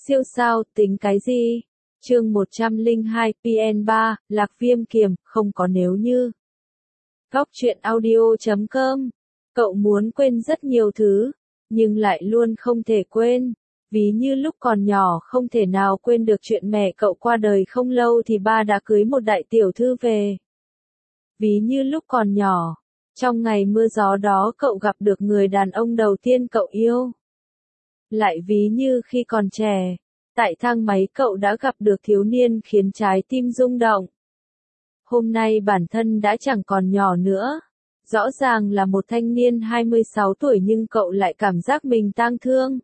Siêu sao, tính cái gì? Chương 102, PN3, Lạc Viêm Kiềm, không có nếu như. Góc truyện audio.com. Cậu muốn quên rất nhiều thứ, nhưng lại luôn không thể quên. Ví như lúc còn nhỏ không thể nào quên được chuyện mẹ cậu qua đời không lâu thì ba đã cưới một đại tiểu thư về. Ví như lúc còn nhỏ, trong ngày mưa gió đó cậu gặp được người đàn ông đầu tiên cậu yêu. Lại ví như khi còn trẻ, tại thang máy cậu đã gặp được thiếu niên khiến trái tim rung động. Hôm nay bản thân đã chẳng còn nhỏ nữa. Rõ ràng là một thanh niên 26 tuổi nhưng cậu lại cảm giác mình tang thương.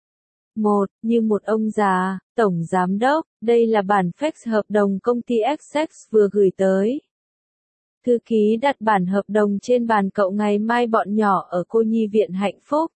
Như một ông già, tổng giám đốc, đây là bản fax hợp đồng công ty Essex vừa gửi tới. Thư ký đặt bản hợp đồng trên bàn cậu, ngày mai bọn nhỏ ở cô nhi viện hạnh phúc.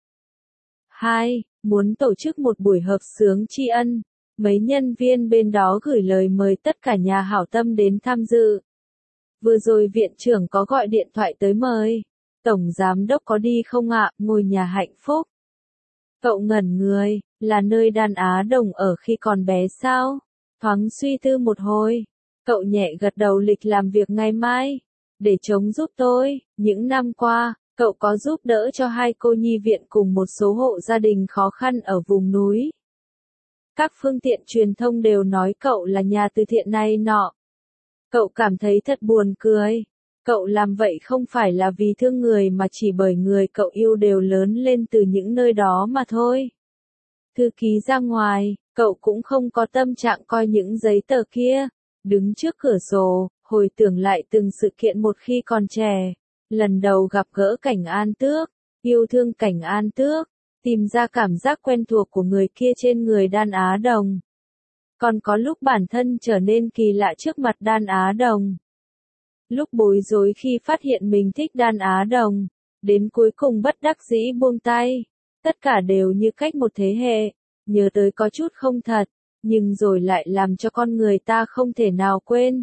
2. Muốn tổ chức một buổi hợp xướng tri ân. Mấy nhân viên bên đó gửi lời mời tất cả nhà hảo tâm đến tham dự. Vừa rồi viện trưởng có gọi điện thoại tới mời. Tổng giám đốc có đi không ạ? Ngôi nhà hạnh phúc. Cậu ngẩn người, là nơi Đan Á Đồng ở khi còn bé sao? Thoáng suy tư một hồi, cậu nhẹ gật đầu. Lịch làm việc ngày mai, để trống giúp tôi. Những năm qua, cậu có giúp đỡ cho 2 cô nhi viện cùng một số hộ gia đình khó khăn ở vùng núi. Các phương tiện truyền thông đều nói cậu là nhà từ thiện này nọ. Cậu cảm thấy thật buồn cười. Cậu làm vậy không phải là vì thương người mà chỉ bởi người cậu yêu đều lớn lên từ những nơi đó mà thôi. Thư ký ra ngoài, cậu cũng không có tâm trạng coi những giấy tờ kia. Đứng trước cửa sổ, hồi tưởng lại từng sự kiện một khi còn trẻ. Lần đầu gặp gỡ Cảnh An Tước, yêu thương Cảnh An Tước, tìm ra cảm giác quen thuộc của người kia trên người Đan Á Đồng. Còn có lúc bản thân trở nên kỳ lạ trước mặt Đan Á Đồng. Lúc bối rối khi phát hiện mình thích Đan Á Đồng, đến cuối cùng bất đắc dĩ buông tay. Tất cả đều như cách một thế hệ, nhớ tới có chút không thật, nhưng rồi lại làm cho con người ta không thể nào quên.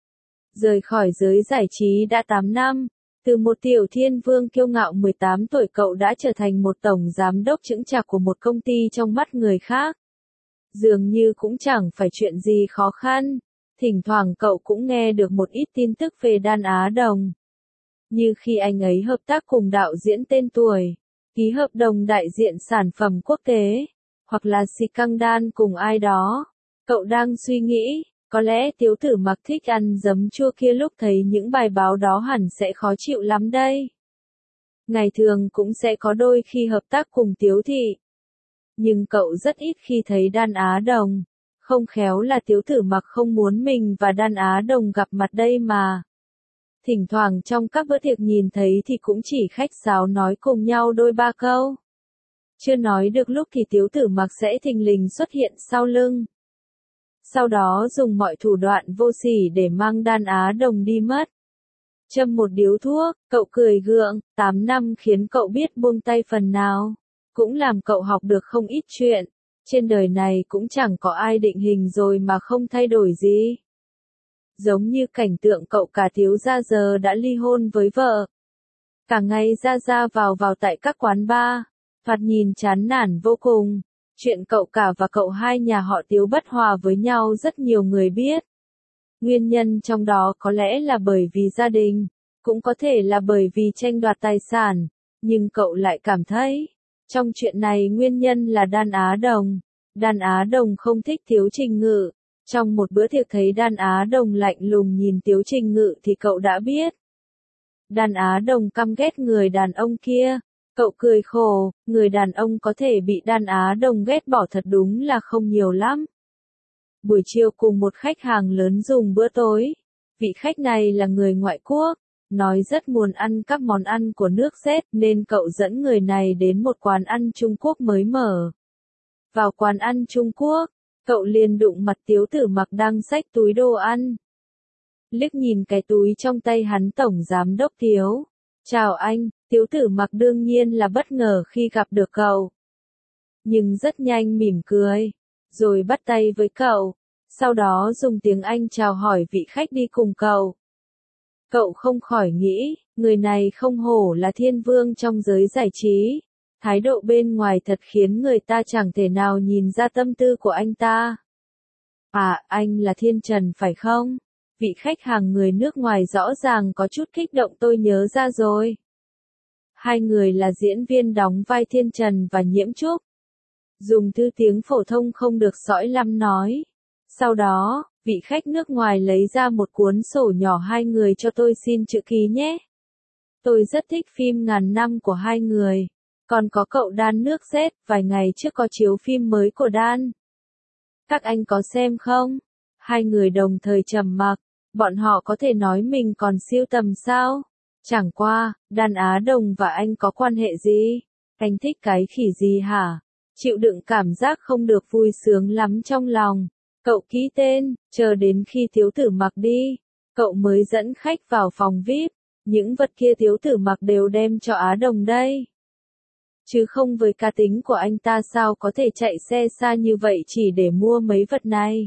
Rời khỏi giới giải trí đã 8 năm, từ một tiểu thiên vương kiêu ngạo 18 tuổi cậu đã trở thành một tổng giám đốc chững chạc của một công ty trong mắt người khác. Dường như cũng chẳng phải chuyện gì khó khăn, thỉnh thoảng cậu cũng nghe được một ít tin tức về Đan Á Đồng. Như khi anh ấy hợp tác cùng đạo diễn tên tuổi, ký hợp đồng đại diện sản phẩm quốc tế, hoặc là scandal cùng ai đó. Cậu đang suy nghĩ, có lẽ Tiếu Tử Mặc thích ăn giấm chua kia lúc thấy những bài báo đó hẳn sẽ khó chịu lắm đây. Ngày thường cũng sẽ có đôi khi hợp tác cùng Tiếu Thị. Nhưng cậu rất ít khi thấy Đan Á Đồng. Không khéo là Tiếu Tử Mặc không muốn mình và Đan Á Đồng gặp mặt đây mà. Thỉnh thoảng trong các bữa tiệc nhìn thấy thì cũng chỉ khách sáo nói cùng nhau đôi ba câu. Chưa nói được lúc thì Tiếu Tử Mặc sẽ thình lình xuất hiện sau lưng. Sau đó dùng mọi thủ đoạn vô sỉ để mang Đan Á Đồng đi mất. Châm một điếu thuốc, cậu cười gượng, 8 năm khiến cậu biết buông tay phần nào. Cũng làm cậu học được không ít chuyện. Trên đời này cũng chẳng có ai định hình rồi mà không thay đổi gì. Giống như cảnh tượng cậu cả thiếu gia giờ đã ly hôn với vợ. Cả ngày ra vào tại các quán bar, thoạt nhìn chán nản vô cùng. Chuyện cậu cả và cậu hai nhà họ Tiếu bất hòa với nhau rất nhiều người biết. Nguyên nhân trong đó có lẽ là bởi vì gia đình, cũng có thể là bởi vì tranh đoạt tài sản, nhưng cậu lại cảm thấy, trong chuyện này nguyên nhân là Đan Á Đồng. Đan Á Đồng không thích Tiếu Trình Ngự. Trong một bữa tiệc thấy Đan Á Đồng lạnh lùng nhìn Tiếu Trình Ngự thì cậu đã biết. Đan Á Đồng căm ghét người đàn ông kia. Cậu cười khổ, người đàn ông có thể bị Đan Á Đồng ghét bỏ thật đúng là không nhiều lắm. Buổi chiều cùng một khách hàng lớn dùng bữa tối. Vị khách này là người ngoại quốc, nói rất muốn ăn các món ăn của nước Z nên cậu dẫn người này đến một quán ăn Trung Quốc mới mở. Vào quán ăn Trung Quốc, cậu liền đụng mặt Tiếu Tử Mặc đang xách túi đồ ăn. Liếc nhìn cái túi trong tay hắn, tổng giám đốc Tiếu. Chào anh, Tiếu Tử Mặc đương nhiên là bất ngờ khi gặp được cậu. Nhưng rất nhanh mỉm cười, rồi bắt tay với cậu. Sau đó dùng tiếng Anh chào hỏi vị khách đi cùng cậu. Cậu không khỏi nghĩ, người này không hổ là thiên vương trong giới giải trí. Thái độ bên ngoài thật khiến người ta chẳng thể nào nhìn ra tâm tư của anh ta. À, anh là Thiên Trần phải không? Vị khách hàng người nước ngoài rõ ràng có chút kích động, tôi nhớ ra rồi. Hai người là diễn viên đóng vai Thiên Trần và Nhiễm Trúc. Dùng thứ tiếng phổ thông không được sõi lắm nói. Sau đó, vị khách nước ngoài lấy ra một cuốn sổ nhỏ, hai người cho tôi xin chữ ký nhé. Tôi rất thích phim Ngàn Năm của hai người. Còn có cậu Dan nước Z, vài ngày trước có chiếu phim mới của Dan. Các anh có xem không? Hai người đồng thời trầm mặc. Bọn họ có thể nói mình còn siêu tầm sao? Chẳng qua, Dan Á Đồng và anh có quan hệ gì? Anh thích cái khỉ gì hả? Chịu đựng cảm giác không được vui sướng lắm trong lòng. Cậu ký tên, chờ đến khi Tiếu Tử Mặc đi. Cậu mới dẫn khách vào phòng VIP. Những vật kia Tiếu Tử Mặc đều đem cho Á Đồng đây. Chứ không, với cá tính của anh ta sao có thể chạy xe xa như vậy chỉ để mua mấy vật này.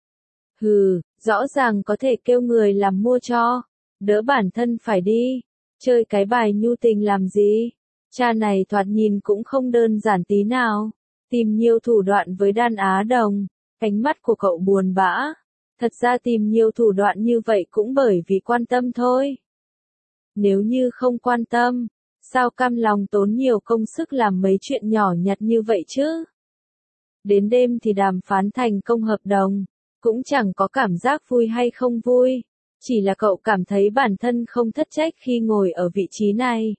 Hừ, rõ ràng có thể kêu người làm mua cho. Đỡ bản thân phải đi. Chơi cái bài nhu tình làm gì? Cha này thoạt nhìn cũng không đơn giản tí nào. Tìm nhiều thủ đoạn với Dan Á Đồng. Ánh mắt của cậu buồn bã. Thật ra tìm nhiều thủ đoạn như vậy cũng bởi vì quan tâm thôi. Nếu như không quan tâm, sao cam lòng tốn nhiều công sức làm mấy chuyện nhỏ nhặt như vậy chứ? Đến đêm thì đàm phán thành công hợp đồng. Cũng chẳng có cảm giác vui hay không vui. Chỉ là cậu cảm thấy bản thân không thất trách khi ngồi ở vị trí này.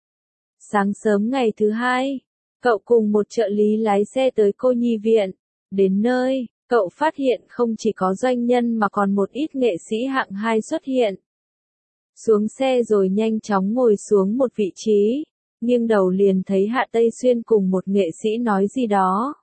Sáng sớm ngày thứ hai, cậu cùng một trợ lý lái xe tới cô nhi viện. Đến nơi, cậu phát hiện không chỉ có doanh nhân mà còn một ít nghệ sĩ hạng 2 xuất hiện. Xuống xe rồi nhanh chóng ngồi xuống một vị trí, nghiêng đầu liền thấy Hạ Tây Xuyên cùng một nghệ sĩ nói gì đó.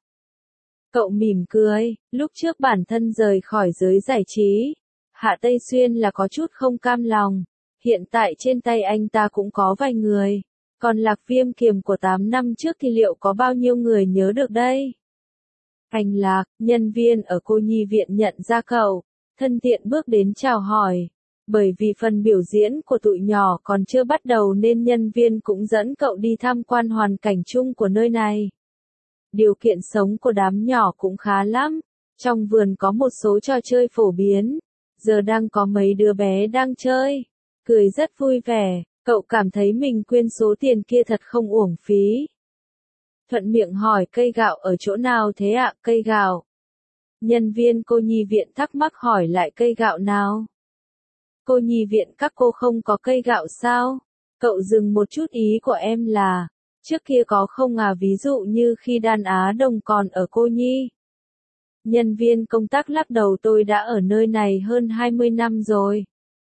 Cậu mỉm cười, lúc trước bản thân rời khỏi giới giải trí. Hạ Tây Xuyên là có chút không cam lòng. Hiện tại trên tay anh ta cũng có vài người. Còn Lạc Viêm Kiềm của 8 năm trước thì liệu có bao nhiêu người nhớ được đây? Anh Lạc, nhân viên ở cô nhi viện nhận ra cậu, thân thiện bước đến chào hỏi. Bởi vì phần biểu diễn của tụi nhỏ còn chưa bắt đầu nên nhân viên cũng dẫn cậu đi tham quan hoàn cảnh chung của nơi này. Điều kiện sống của đám nhỏ cũng khá lắm. Trong vườn có một số trò chơi phổ biến. Giờ đang có mấy đứa bé đang chơi. Cười rất vui vẻ. Cậu cảm thấy mình quyên số tiền kia thật không uổng phí. Thuận miệng hỏi cây gạo ở chỗ nào thế ạ? Cây gạo. Nhân viên cô nhi viện thắc mắc hỏi lại cây gạo nào? Cô nhi viện các cô không có cây gạo sao? Cậu dừng một chút, ý của em là, trước kia có không à, ví dụ như khi Dan Á Đồng còn ở cô nhi. Nhân viên công tác lắc đầu, tôi đã ở nơi này hơn 20 năm rồi.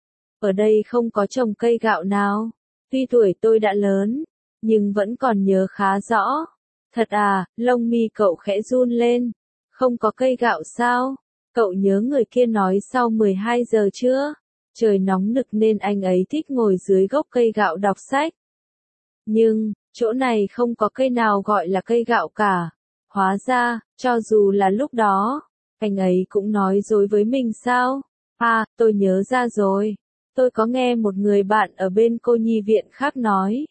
Ở đây không có trồng cây gạo nào. Tuy tuổi tôi đã lớn, nhưng vẫn còn nhớ khá rõ. Thật à, lông mi cậu khẽ run lên. Không có cây gạo sao? Cậu nhớ người kia nói sau 12 giờ chưa? Trời nóng nực nên anh ấy thích ngồi dưới gốc cây gạo đọc sách. Nhưng, chỗ này không có cây nào gọi là cây gạo cả. Hóa ra, cho dù là lúc đó, anh ấy cũng nói dối với mình sao? À, tôi nhớ ra rồi. Tôi có nghe một người bạn ở bên cô nhi viện khác nói.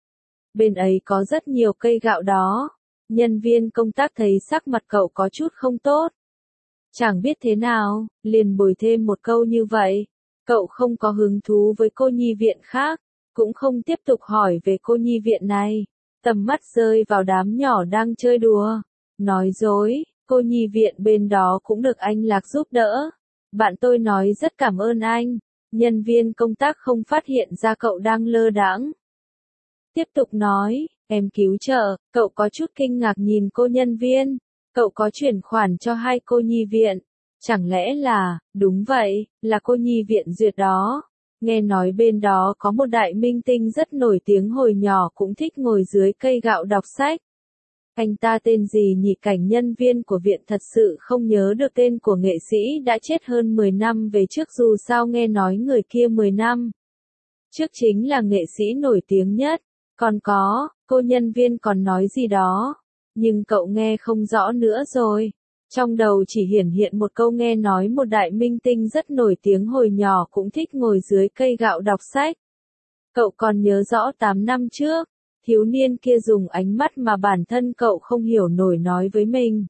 Bên ấy có rất nhiều cây gạo đó. Nhân viên công tác thấy sắc mặt cậu có chút không tốt. Chẳng biết thế nào, liền bồi thêm một câu như vậy. Cậu không có hứng thú với cô nhi viện khác, cũng không tiếp tục hỏi về cô nhi viện này. Tầm mắt rơi vào đám nhỏ đang chơi đùa. Nói dối, cô nhi viện bên đó cũng được anh Lạc giúp đỡ. Bạn tôi nói rất cảm ơn anh. Nhân viên công tác không phát hiện ra cậu đang lơ đãng. Tiếp tục nói, em cứu trợ, cậu có chút kinh ngạc nhìn cô nhân viên. Cậu có chuyển khoản cho hai cô nhi viện. Chẳng lẽ là, đúng vậy, là cô nhi viện Duyệt đó. Nghe nói bên đó có một đại minh tinh rất nổi tiếng hồi nhỏ cũng thích ngồi dưới cây gạo đọc sách. Anh ta tên gì nhỉ? Cảnh nhân viên của viện thật sự không nhớ được tên của nghệ sĩ đã chết hơn 10 năm về trước, dù sao nghe nói người kia 10 năm trước chính là nghệ sĩ nổi tiếng nhất. Còn có, cô nhân viên còn nói gì đó, nhưng cậu nghe không rõ nữa rồi. Trong đầu chỉ hiển hiện một câu nghe nói một đại minh tinh rất nổi tiếng hồi nhỏ cũng thích ngồi dưới cây gạo đọc sách. Cậu còn nhớ rõ 8 năm trước, Thiếu niên kia dùng ánh mắt mà bản thân cậu không hiểu nổi nói với mình.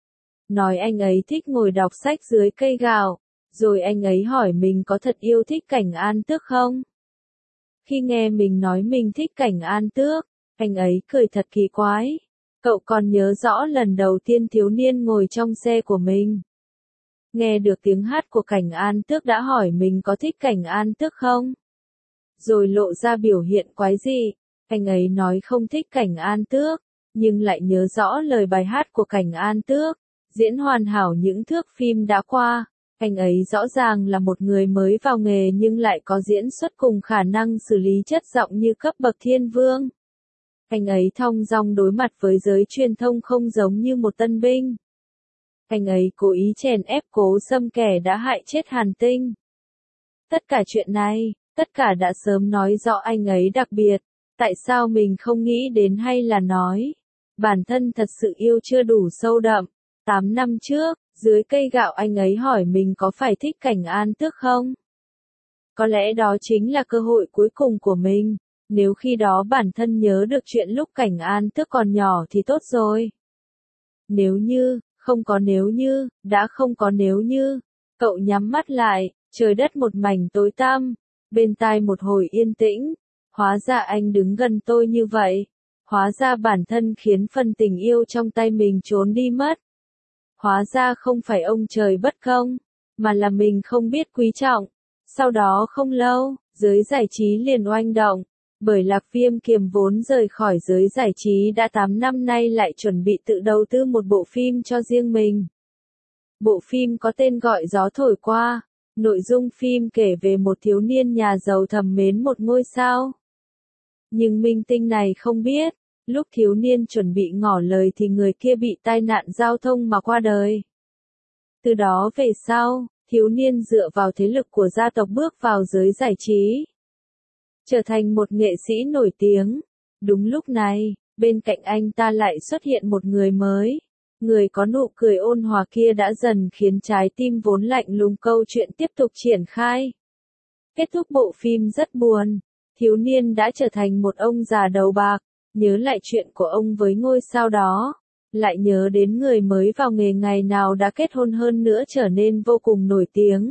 Nói anh ấy thích ngồi đọc sách dưới cây gạo, rồi anh ấy hỏi mình có thật yêu thích Cảnh An Tước không? Khi nghe mình nói mình thích Cảnh An Tước, anh ấy cười thật kỳ quái. Cậu còn nhớ rõ lần đầu tiên thiếu niên ngồi trong xe của mình. Nghe được tiếng hát của Cảnh An Tước đã hỏi mình có thích Cảnh An Tước không? Rồi lộ ra biểu hiện quái dị. Anh ấy nói không thích Cảnh An Tước, nhưng lại nhớ rõ lời bài hát của Cảnh An Tước, diễn hoàn hảo những thước phim đã qua. Anh ấy rõ ràng là một người mới vào nghề nhưng lại có diễn xuất cùng khả năng xử lý chất giọng như cấp bậc thiên vương. Anh ấy thong dong đối mặt với giới truyền thông không giống như một tân binh. Anh ấy cố ý chèn ép Cố Sâm kẻ đã hại chết Hàn Tinh. Tất cả chuyện này, tất cả đã sớm nói rõ anh ấy đặc biệt. Tại sao mình không nghĩ đến hay là nói? Bản thân thật sự yêu chưa đủ sâu đậm. 8 năm trước, dưới cây gạo anh ấy hỏi mình có phải thích Cảnh An Tước không? Có lẽ đó chính là cơ hội cuối cùng của mình. Nếu khi đó bản thân nhớ được chuyện lúc Cảnh An Tước còn nhỏ thì tốt rồi. Nếu như, không có nếu như, đã không có nếu như. Cậu nhắm mắt lại, trời đất một mảnh tối tăm. Bên tai một hồi yên tĩnh. Hóa ra anh đứng gần tôi như vậy. Hóa ra bản thân khiến phần tình yêu trong tay mình trốn đi mất. Hóa ra không phải ông trời bất công, mà là mình không biết quý trọng. Sau đó không lâu, giới giải trí liền oanh động, bởi Lạc Viêm Kiềm vốn rời khỏi giới giải trí đã 8 năm nay lại chuẩn bị tự đầu tư một bộ phim cho riêng mình. Bộ phim có tên gọi Gió Thổi Qua. Nội dung phim kể về một thiếu niên nhà giàu thầm mến một ngôi sao. Nhưng minh tinh này không biết, lúc thiếu niên chuẩn bị ngỏ lời thì người kia bị tai nạn giao thông mà qua đời. Từ đó về sau, thiếu niên dựa vào thế lực của gia tộc bước vào giới giải trí. Trở thành một nghệ sĩ nổi tiếng. Đúng lúc này, bên cạnh anh ta lại xuất hiện một người mới. Người có nụ cười ôn hòa kia đã dần khiến trái tim vốn lạnh lùng câu chuyện tiếp tục triển khai. Kết thúc bộ phim rất buồn. Thiếu niên đã trở thành một ông già đầu bạc. Nhớ lại chuyện của ông với ngôi sao đó. Lại nhớ đến người mới vào nghề ngày nào đã kết hôn hơn nữa trở nên vô cùng nổi tiếng.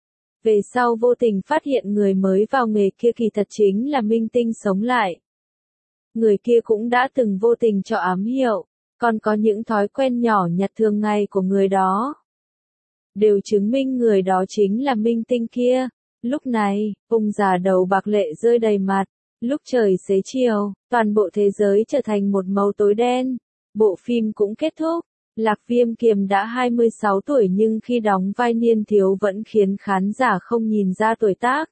Về sau vô tình phát hiện người mới vào nghề kia kỳ thật chính là minh tinh sống lại. Người kia cũng đã từng vô tình cho ám hiệu, còn có những thói quen nhỏ nhặt thường ngày của người đó. Đều chứng minh người đó chính là minh tinh kia. Lúc này, ông già đầu bạc lệ rơi đầy mặt. Lúc trời xế chiều, toàn bộ thế giới trở thành một màu tối đen. Bộ phim cũng kết thúc. Lạc Viêm Kiềm đã 26 tuổi nhưng khi đóng vai niên thiếu vẫn khiến khán giả không nhìn ra tuổi tác.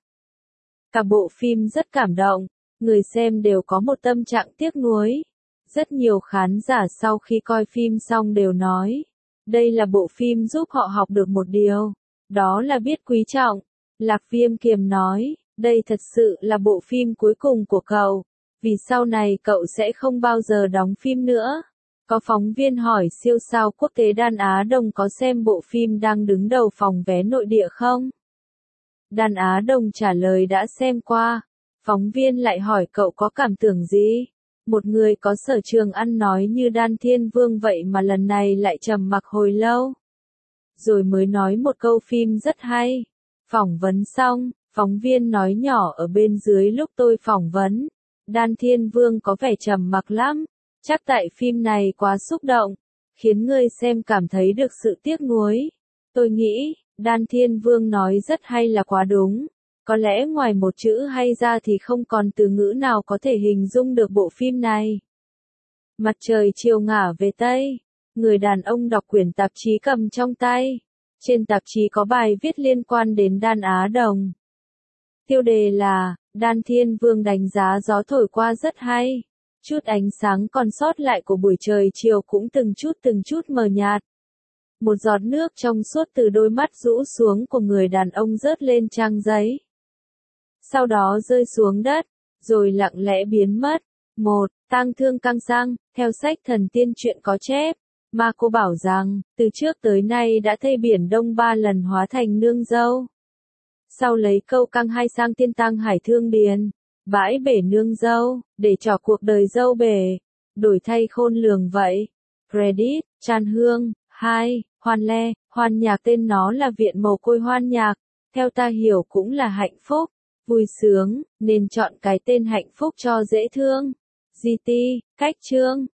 Cả bộ phim rất cảm động, người xem đều có một tâm trạng tiếc nuối. Rất nhiều khán giả sau khi coi phim xong đều nói, đây là bộ phim giúp họ học được một điều, đó là biết quý trọng. Lạc Viêm Kiềm nói, đây thật sự là bộ phim cuối cùng của cậu, vì sau này cậu sẽ không bao giờ đóng phim nữa. Có phóng viên hỏi siêu sao quốc tế Đan Á Đông có xem bộ phim đang đứng đầu phòng vé nội địa không? Đan Á Đông trả lời đã xem qua. Phóng viên lại hỏi cậu có cảm tưởng gì? Một người có sở trường ăn nói như Đan Thiên Vương vậy mà lần này lại trầm mặc hồi lâu. Rồi mới nói một câu phim rất hay. Phỏng vấn xong, phóng viên nói nhỏ ở bên dưới lúc tôi phỏng vấn. Đan Thiên Vương có vẻ trầm mặc lắm. Chắc tại phim này quá xúc động, khiến người xem cảm thấy được sự tiếc nuối. Tôi nghĩ, Đan Thiên Vương nói rất hay là quá đúng. Có lẽ ngoài một chữ hay ra thì không còn từ ngữ nào có thể hình dung được bộ phim này. Mặt trời chiều ngả về Tây. Người đàn ông đọc quyển tạp chí cầm trong tay. Trên tạp chí có bài viết liên quan đến Đan Á Đông. Tiêu đề là, Đan Thiên Vương đánh giá Gió Thổi Qua rất hay. Chút ánh sáng còn sót lại của buổi trời chiều cũng từng chút mờ nhạt. Một giọt nước trong suốt từ đôi mắt rũ xuống của người đàn ông rớt lên trang giấy. Sau đó rơi xuống đất, rồi lặng lẽ biến mất. 1. Tang thương căng sang, theo sách Thần Tiên truyện có chép. Ma cô bảo rằng, từ trước tới nay đã thay Biển Đông 3 lần hóa thành nương dâu. Sau lấy câu căng hai sang tiên tăng hải thương điền. Bãi bể nương dâu, để trò cuộc đời dâu bể, đổi thay khôn lường vậy. Credit, Chan Hương, 2, Hoan Le, hoan nhạc tên nó là Viện Mồ Côi Hoan Nhạc, theo ta hiểu cũng là hạnh phúc, vui sướng, nên chọn cái tên hạnh phúc cho dễ thương. GT, cách chương.